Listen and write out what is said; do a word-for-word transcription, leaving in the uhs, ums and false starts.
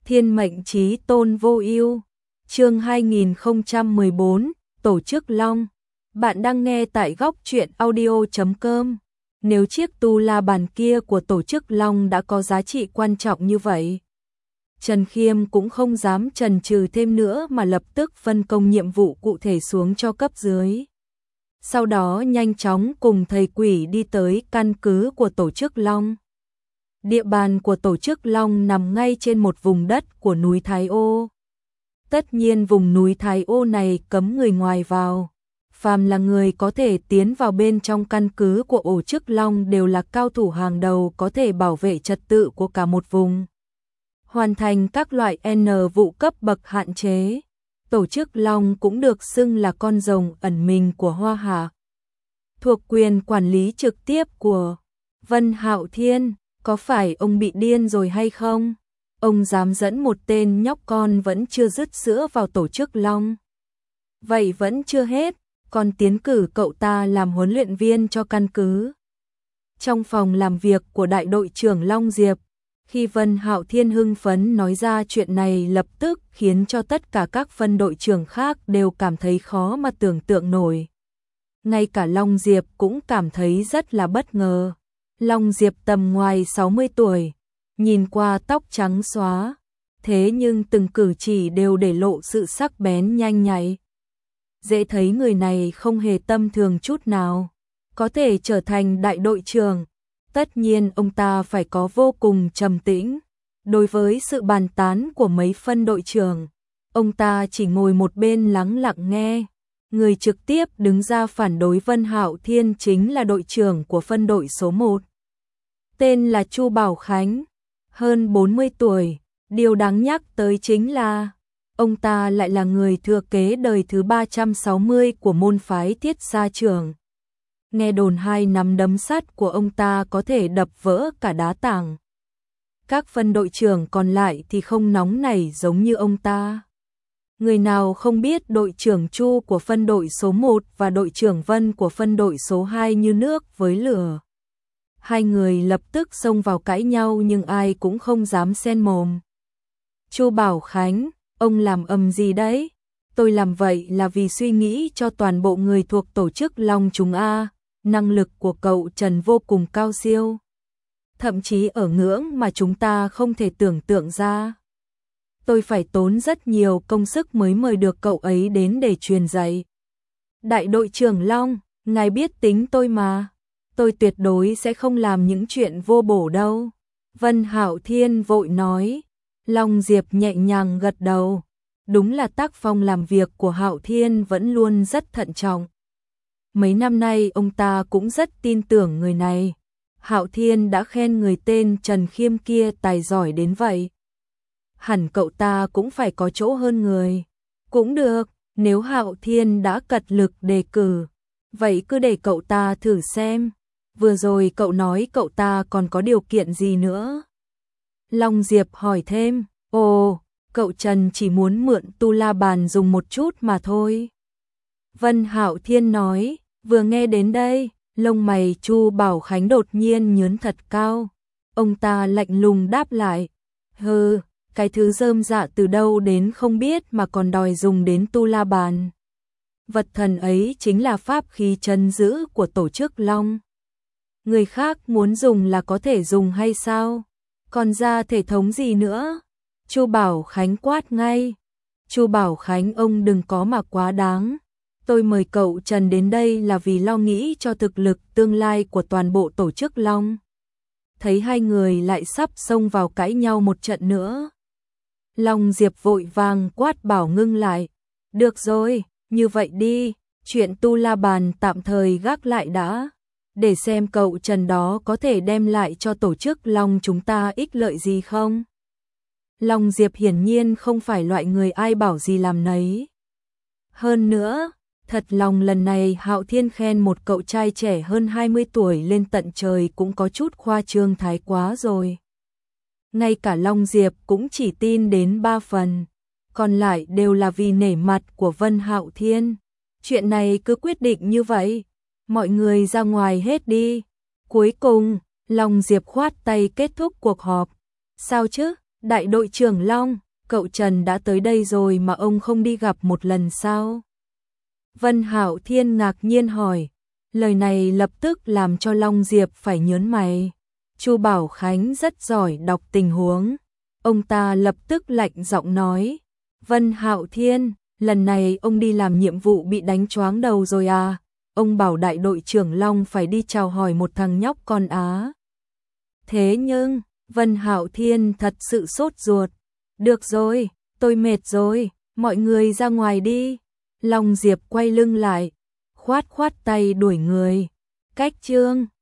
Thiên mệnh chí tôn vô ưu. Chương hai nghìn không trăm mười bốn, Tổ chức Long. Bạn đang nghe tại góc truyện audio chấm com. Nếu chiếc tu la bàn kia của Tổ chức Long đã có giá trị quan trọng như vậy, Trần Khiêm cũng không dám chần chừ thêm nữa mà lập tức phân công nhiệm vụ cụ thể xuống cho cấp dưới. Sau đó nhanh chóng cùng thầy quỷ đi tới căn cứ của Tổ chức Long. Địa bàn của Tổ chức Long nằm ngay trên một vùng đất của núi Thái Ô. Tất nhiên vùng núi Thái Ô này cấm người ngoài vào. Phàm là người có thể tiến vào bên trong căn cứ của Tổ chức Long đều là cao thủ hàng đầu có thể bảo vệ trật tự của cả một vùng. Hoàn thành các loại N vụ cấp bậc hạn chế. Tổ chức Long cũng được xưng là con rồng ẩn mình của Hoa Hạ. Thuộc quyền quản lý trực tiếp của Vân Hạo Thiên. Có phải ông bị điên rồi hay không? Ông dám dẫn một tên nhóc con vẫn chưa dứt sữa vào Tổ chức Long. Vậy vẫn chưa hết, còn tiến cử cậu ta làm huấn luyện viên cho căn cứ. Trong phòng làm việc của đại đội trưởng Long Diệp, khi Vân Hạo Thiên hưng phấn nói ra chuyện này lập tức khiến cho tất cả các phân đội trưởng khác đều cảm thấy khó mà tưởng tượng nổi. Ngay cả Long Diệp cũng cảm thấy rất là bất ngờ. Long Diệp tầm ngoài sáu mươi tuổi, nhìn qua tóc trắng xóa, thế nhưng từng cử chỉ đều để lộ sự sắc bén nhanh nhạy. Dễ thấy người này không hề tầm thường chút nào, có thể trở thành đại đội trưởng. Tất nhiên ông ta phải có vô cùng trầm tĩnh. Đối với sự bàn tán của mấy phân đội trưởng, ông ta chỉ ngồi một bên lắng lặng nghe. Người trực tiếp đứng ra phản đối Vân Hạo Thiên chính là đội trưởng của phân đội số một. Tên là Chu Bảo Khánh, hơn bốn mươi tuổi. Điều đáng nhắc tới chính là ông ta lại là người thừa kế đời thứ ba trăm sáu mươi của môn phái Thiết Sa Trưởng. Nghe đồn hai nắm đấm sắt của ông ta có thể đập vỡ cả đá tảng. Các phân đội trưởng còn lại thì không nóng nảy giống như ông ta. Người nào không biết đội trưởng Chu của phân đội số một và đội trưởng Vân của phân đội số hai như nước với lửa. Hai người lập tức xông vào cãi nhau nhưng ai cũng không dám xen mồm. Chu Bảo Khánh, ông làm ầm gì đấy? Tôi làm vậy là vì suy nghĩ cho toàn bộ người thuộc Tổ chức Long chúng a. Năng lực của cậu Trần vô cùng cao siêu. Thậm chí ở ngưỡng mà chúng ta không thể tưởng tượng ra. Tôi phải tốn rất nhiều công sức mới mời được cậu ấy đến để truyền dạy. Đại đội trưởng Long, ngài biết tính tôi mà. Tôi tuyệt đối sẽ không làm những chuyện vô bổ đâu. Vân Hạo Thiên vội nói. Long Diệp nhẹ nhàng gật đầu. Đúng là tác phong làm việc của Hạo Thiên vẫn luôn rất thận trọng. Mấy năm nay ông ta cũng rất tin tưởng người này. Hạo Thiên đã khen người tên Trần Khiêm kia tài giỏi đến vậy. Hẳn cậu ta cũng phải có chỗ hơn người. Cũng được, nếu Hạo Thiên đã cật lực đề cử, vậy cứ để cậu ta thử xem. Vừa rồi cậu nói cậu ta còn có điều kiện gì nữa? Long Diệp hỏi thêm. Ồ, cậu Trần chỉ muốn mượn tu la bàn dùng một chút mà thôi. Vân Hạo Thiên nói. Vừa nghe đến đây, lông mày Chu Bảo Khánh đột nhiên nhướng thật cao. Ông ta lạnh lùng đáp lại. Hừ, cái thứ rơm rạ từ đâu đến không biết mà còn đòi dùng đến tu la bàn. Vật thần ấy chính là pháp khí trấn giữ của Tổ chức Long. Người khác muốn dùng là có thể dùng hay sao? Còn ra thể thống gì nữa? Chu Bảo Khánh quát ngay. Chu Bảo Khánh, ông đừng có mà quá đáng. Tôi mời cậu Trần đến đây là vì lo nghĩ cho thực lực tương lai của toàn bộ Tổ chức Long. Thấy hai người lại sắp xông vào cãi nhau một trận nữa. Long Diệp vội vàng quát bảo ngưng lại. Được rồi, như vậy đi, chuyện tu la bàn tạm thời gác lại đã. Để xem cậu Trần đó có thể đem lại cho Tổ chức Long chúng ta ích lợi gì không? Long Diệp hiển nhiên không phải loại người ai bảo gì làm nấy. Hơn nữa, thật lòng lần này Hạo Thiên khen một cậu trai trẻ hơn hai mươi tuổi lên tận trời cũng có chút khoa trương thái quá rồi. Ngay cả Long Diệp cũng chỉ tin đến ba phần, còn lại đều là vì nể mặt của Vân Hạo Thiên. Chuyện này cứ quyết định như vậy, mọi người ra ngoài hết đi. Cuối cùng, Long Diệp khoát tay kết thúc cuộc họp. Sao chứ, Đại đội trưởng Long, cậu Trần đã tới đây rồi mà ông không đi gặp một lần sao? Vân Hạo Thiên ngạc nhiên hỏi. Lời này lập tức làm cho Long Diệp phải nhớn mày. Chu Bảo Khánh rất giỏi đọc tình huống. Ông ta lập tức lạnh giọng nói. Vân Hạo Thiên, lần này ông đi làm nhiệm vụ bị đánh choáng đầu rồi à? Ông bảo đại đội trưởng Long phải đi chào hỏi một thằng nhóc con Á. Thế nhưng, Vân Hạo Thiên thật sự sốt ruột. Được rồi, tôi mệt rồi, mọi người ra ngoài đi. Long Diệp quay lưng lại, khoát khoát tay đuổi người. Cách chương